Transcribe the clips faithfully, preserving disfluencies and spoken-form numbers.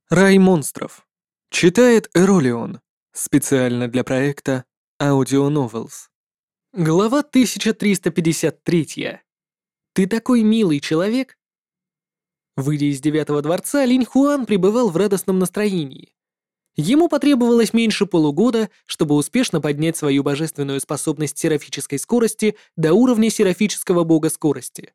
Рай монстров. Читает Эролион. Специально для проекта Audio Novels. Глава тысяча триста пятьдесят три. Ты такой милый человек. Выйдя из девятого дворца, Линь Хуан пребывал в радостном настроении. Ему потребовалось меньше полугода, чтобы успешно поднять свою божественную способность серафической скорости до уровня серафического бога скорости.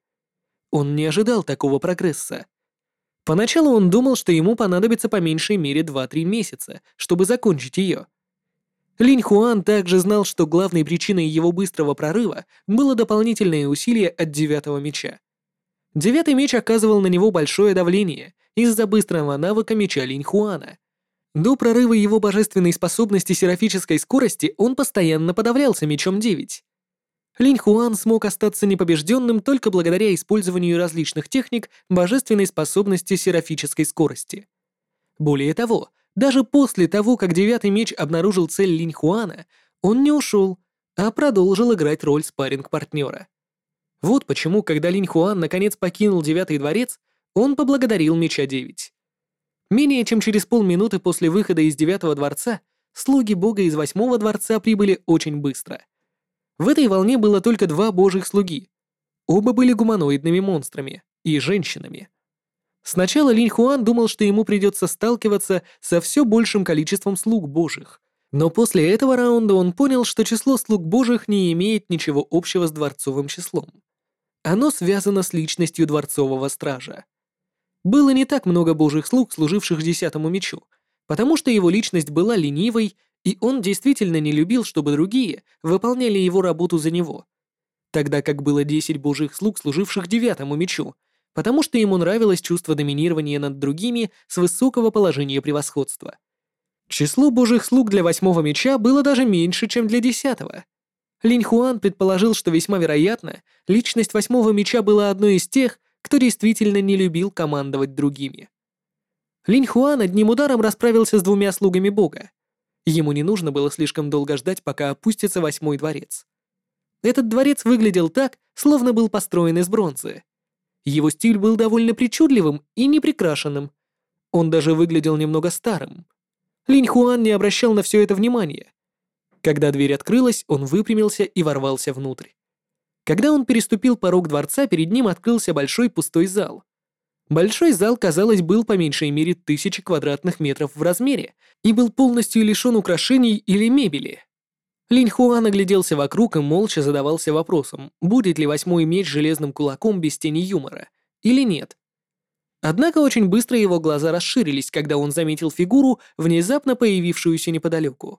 Он не ожидал такого прогресса. Поначалу он думал, что ему понадобится по меньшей мере два-три месяца, чтобы закончить ее. Линь Хуан также знал, что главной причиной его быстрого прорыва было дополнительное усилие от девятого меча. Девятый меч оказывал на него большое давление из-за быстрого навыка меча Линь Хуана. До прорыва его божественной способности серафической скорости он постоянно подавлялся мечом девять. Линь Хуан смог остаться непобежденным только благодаря использованию различных техник божественной способности серафической скорости. Более того, даже после того, как девятый меч обнаружил цель Линь Хуана, он не ушел, а продолжил играть роль спарринг-партнера. Вот почему, когда Линь Хуан наконец покинул девятый дворец, он поблагодарил меча девять. Менее чем через полминуты после выхода из девятого дворца, слуги бога из восьмого дворца прибыли очень быстро. В этой волне было только два божьих слуги. Оба были гуманоидными монстрами и женщинами. Сначала Линь Хуан думал, что ему придется сталкиваться со все большим количеством слуг божьих, но после этого раунда он понял, что число слуг божьих не имеет ничего общего с дворцовым числом. Оно связано с личностью дворцового стража. Было не так много божьих слуг, служивших десятому мечу, потому что его личность была ленивой, и он действительно не любил, чтобы другие выполняли его работу за него. Тогда как было десять божьих слуг, служивших девятому мечу, потому что ему нравилось чувство доминирования над другими с высокого положения превосходства. Число божьих слуг для восьмого меча было даже меньше, чем для десятого. Линь Хуан предположил, что весьма вероятно, личность восьмого меча была одной из тех, кто действительно не любил командовать другими. Линь Хуан одним ударом расправился с двумя слугами бога. Ему не нужно было слишком долго ждать, пока опустится восьмой дворец. Этот дворец выглядел так, словно был построен из бронзы. Его стиль был довольно причудливым и неприкрашенным. Он даже выглядел немного старым. Линь Хуан не обращал на все это внимания. Когда дверь открылась, он выпрямился и ворвался внутрь. Когда он переступил порог дворца, перед ним открылся большой пустой зал. Большой зал, казалось, был по меньшей мере тысячи квадратных метров в размере и был полностью лишен украшений или мебели. Линь Хуан огляделся вокруг и молча задавался вопросом, будет ли восьмой меч железным кулаком без тени юмора, или нет. Однако очень быстро его глаза расширились, когда он заметил фигуру, внезапно появившуюся неподалеку.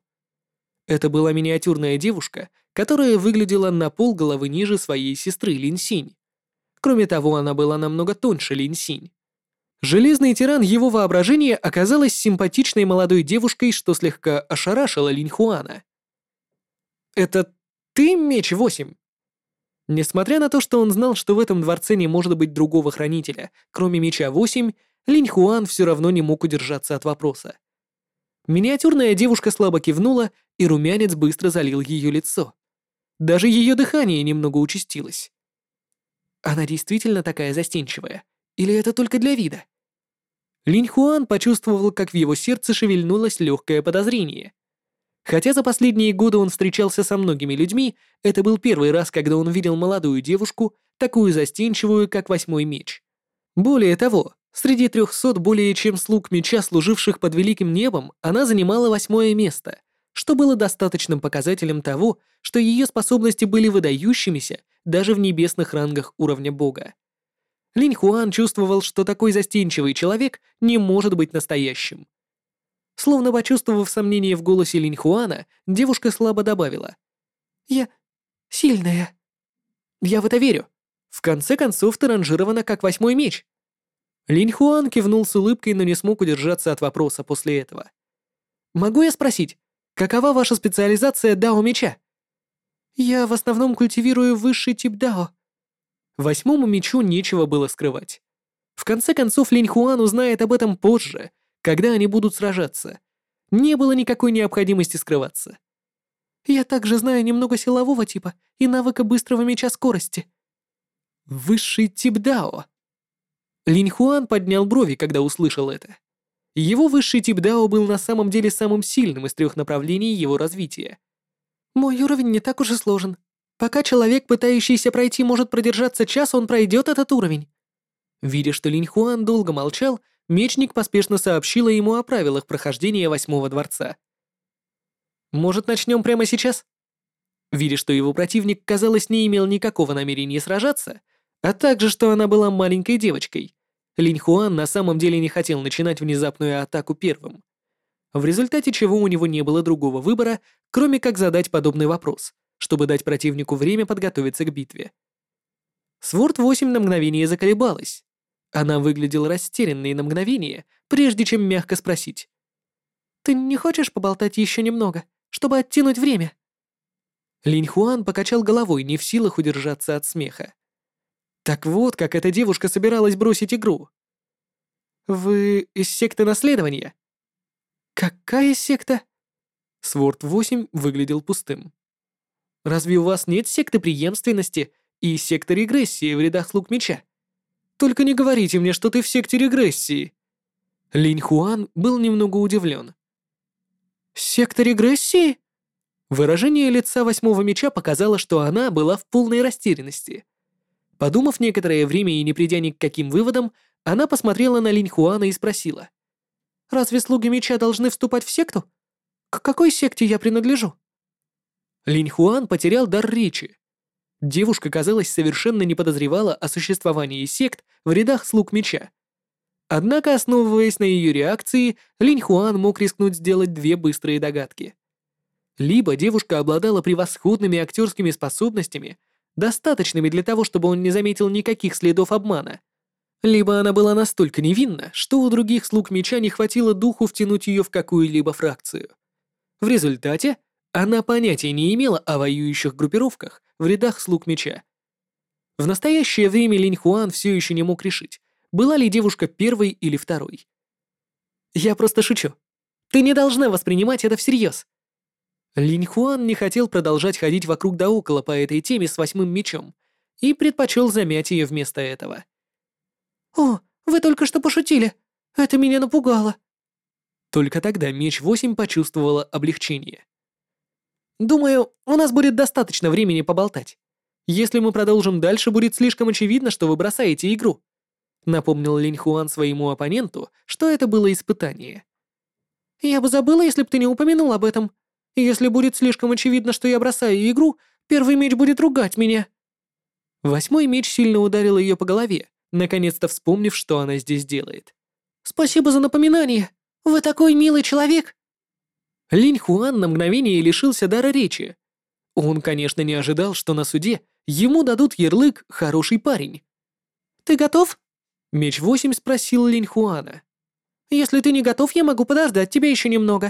Это была миниатюрная девушка, которая выглядела на полголовы ниже своей сестры Линь Синь. Кроме того, она была намного тоньше Линь Синь. Железный тиран его воображения оказалась симпатичной молодой девушкой, что слегка ошарашило Линь Хуана. «Это ты, меч восемь?» Несмотря на то, что он знал, что в этом дворце не может быть другого хранителя, кроме меча восемь, Линь Хуан все равно не мог удержаться от вопроса. Миниатюрная девушка слабо кивнула, и румянец быстро залил ее лицо. Даже ее дыхание немного участилось. Она действительно такая застенчивая? Или это только для вида? Линь Хуан почувствовал, как в его сердце шевельнулось легкое подозрение. Хотя за последние годы он встречался со многими людьми, это был первый раз, когда он видел молодую девушку, такую застенчивую, как восьмой меч. Более того, среди трехсот более чем слуг меча, служивших под великим небом, она занимала восьмое место, что было достаточным показателем того, что ее способности были выдающимися даже в небесных рангах уровня бога. Линь Хуан чувствовал, что такой застенчивый человек не может быть настоящим. Словно почувствовав сомнение в голосе Линь Хуана, девушка слабо добавила: «Я сильная». «Я в это верю. В конце концов, ты ранжирована как восьмой меч». Линь Хуан кивнул с улыбкой, но не смог удержаться от вопроса после этого. «Могу я спросить, какова ваша специализация дао меча?» «Я в основном культивирую высший тип дао». Восьмому мечу нечего было скрывать. В конце концов, Линь Хуан узнает об этом позже, когда они будут сражаться. Не было никакой необходимости скрываться. «Я также знаю немного силового типа и навыка быстрого меча скорости». «Высший тип дао». Линь Хуан поднял брови, когда услышал это. Его высший тип Дао был на самом деле самым сильным из трех направлений его развития. Мой уровень не так уж и сложен. Пока человек, пытающийся пройти, может продержаться час, он пройдет этот уровень. Видя, что Линь Хуан долго молчал, мечник поспешно сообщила ему о правилах прохождения Восьмого дворца. «Может, начнем прямо сейчас?» Видя, что его противник, казалось, не имел никакого намерения сражаться, а также, что она была маленькой девочкой, Линь Хуан на самом деле не хотел начинать внезапную атаку первым. В результате чего у него не было другого выбора, кроме как задать подобный вопрос, чтобы дать противнику время подготовиться к битве. Сворд восемь на мгновение заколебалась. Она выглядела растерянной на мгновение, прежде чем мягко спросить. «Ты не хочешь поболтать еще немного, чтобы оттянуть время?» Линь Хуан покачал головой, не в силах удержаться от смеха. Так вот, как эта девушка собиралась бросить игру. «Вы из секты наследования?» «Какая секта?» Сворд восемь выглядел пустым. «Разве у вас нет секты преемственности и секты регрессии в рядах слуг меча? Только не говорите мне, что ты в секте регрессии!» Линь Хуан был немного удивлен. «Секта регрессии?» Выражение лица восьмого меча показало, что она была в полной растерянности. Подумав некоторое время и не придя ни к каким выводам, она посмотрела на Линь Хуана и спросила. «Разве слуги меча должны вступать в секту? К какой секте я принадлежу?» Линь Хуан потерял дар речи. Девушка, казалось, совершенно не подозревала о существовании сект в рядах слуг меча. Однако, основываясь на ее реакции, Линь Хуан мог рискнуть сделать две быстрые догадки. Либо девушка обладала превосходными актерскими способностями, достаточными для того, чтобы он не заметил никаких следов обмана, либо она была настолько невинна, что у других слуг меча не хватило духу втянуть ее в какую-либо фракцию. В результате она понятия не имела о воюющих группировках в рядах слуг меча. В настоящее время Линь Хуан все еще не мог решить, была ли девушка первой или второй. «Я просто шучу. Ты не должна воспринимать это всерьез». Линь Хуан не хотел продолжать ходить вокруг да около по этой теме с восьмым мечом и предпочел замять ее вместо этого. «О, вы только что пошутили. Это меня напугало». Только тогда меч восемь почувствовала облегчение. «Думаю, у нас будет достаточно времени поболтать. Если мы продолжим дальше, будет слишком очевидно, что вы бросаете игру», напомнил Линь Хуан своему оппоненту, что это было испытание. «Я бы забыла, если бы ты не упомянул об этом. Если будет слишком очевидно, что я бросаю игру, первый меч будет ругать меня». Восьмой меч сильно ударил ее по голове, наконец-то вспомнив, что она здесь делает. «Спасибо за напоминание. Вы такой милый человек». Линь Хуан на мгновение лишился дара речи. Он, конечно, не ожидал, что на суде ему дадут ярлык «хороший парень». «Ты готов?» Меч восемь спросил Линь Хуана. «Если ты не готов, я могу подождать тебя еще немного».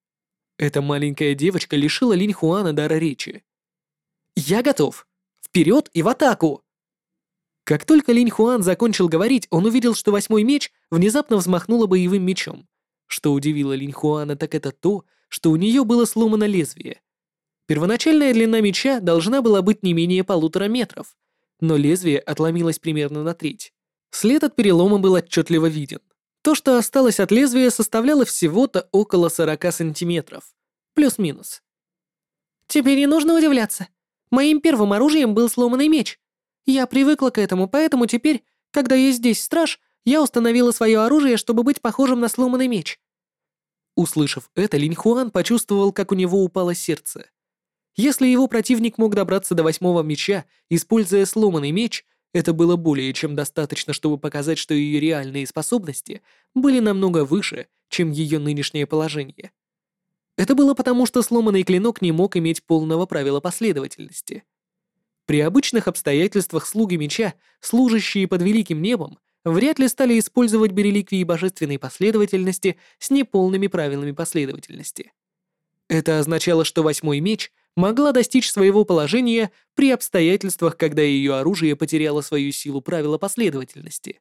Эта маленькая девочка лишила Линь Хуана дара речи. «Я готов! Вперед и в атаку!» Как только Линь Хуан закончил говорить, он увидел, что восьмой меч внезапно взмахнула боевым мечом. Что удивило Линь Хуана, так это то, что у нее было сломано лезвие. Первоначальная длина меча должна была быть не менее полутора метров, но лезвие отломилось примерно на треть. След от перелома был отчетливо виден. То, что осталось от лезвия, составляло всего-то около сорока сантиметров. Плюс-минус. «Тебе не нужно удивляться. Моим первым оружием был сломанный меч. Я привыкла к этому, поэтому теперь, когда есть здесь страж, я установила свое оружие, чтобы быть похожим на сломанный меч». Услышав это, Линь Хуан почувствовал, как у него упало сердце. Если его противник мог добраться до восьмого меча, используя сломанный меч, это было более чем достаточно, чтобы показать, что ее реальные способности были намного выше, чем ее нынешнее положение. Это было потому, что сломанный клинок не мог иметь полного правила последовательности. При обычных обстоятельствах слуги меча, служащие под великим небом, вряд ли стали использовать бы реликвии божественной последовательности с неполными правилами последовательности. Это означало, что восьмой меч могла достичь своего положения при обстоятельствах, когда ее оружие потеряло свою силу правила последовательности.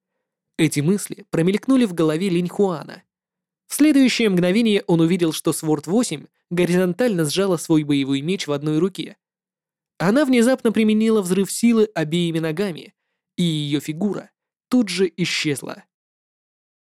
Эти мысли промелькнули в голове Линь Хуана. В следующее мгновение он увидел, что Сворд восемь горизонтально сжала свой боевой меч в одной руке. Она внезапно применила взрыв силы обеими ногами, и ее фигура тут же исчезла.